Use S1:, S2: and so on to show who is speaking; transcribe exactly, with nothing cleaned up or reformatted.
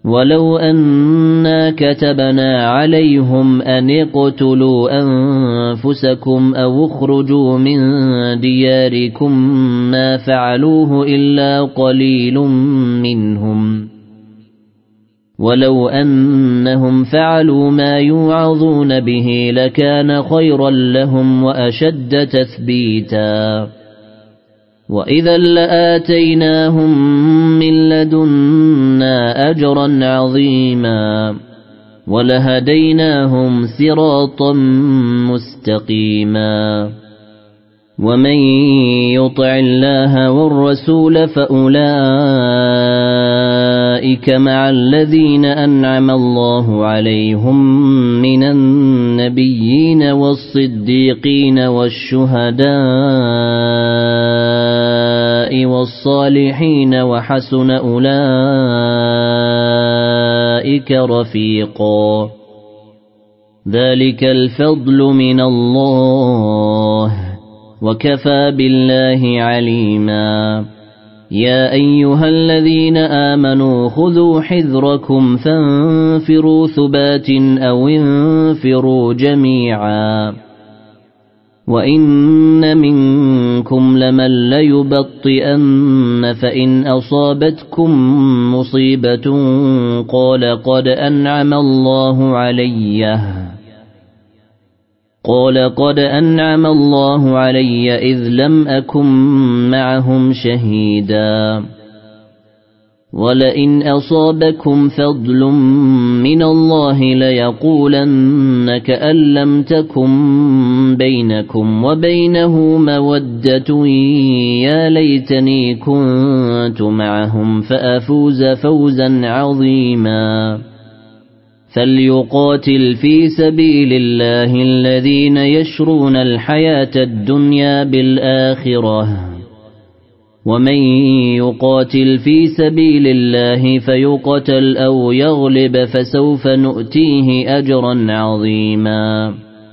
S1: ولو أنا كتبنا عليهم أن اقتلوا أنفسكم أو اخرجوا من دياركم ما فعلوه إلا قليل منهم ولو أنهم فعلوا ما يوعظون به لكان خيرا لهم وأشد تثبيتا وإذا لآتيناهم من لدنا أجرا عظيما ولهديناهم صراطا مستقيما ومن يطع الله والرسول فأولئك مع الذين أنعم الله عليهم من النبيين والصديقين والشهداء والصالحين وحسن أولئك رفيقا ذلك الفضل من الله وكفى بالله عليما يا أيها الذين آمنوا خذوا حذركم فانفروا ثبات أو انفروا جميعا وإن منكم لمن ليبطئن فإن أصابتكم مصيبة قال قد أنعم الله عليّ قال قد أنعم الله علي إذ لم أكن معهم شهيدا ولئن أصابكم فضل من الله ليقولن كأن لم تكن بينكم وبينه مودة يا ليتني كنت معهم فأفوز فوزا عظيما فليقاتل في سبيل الله الذين يشرون الحياة الدنيا بالآخرة ومن يقاتل في سبيل الله فيقتل أو يغلب فسوف نؤتيه أجرا عظيما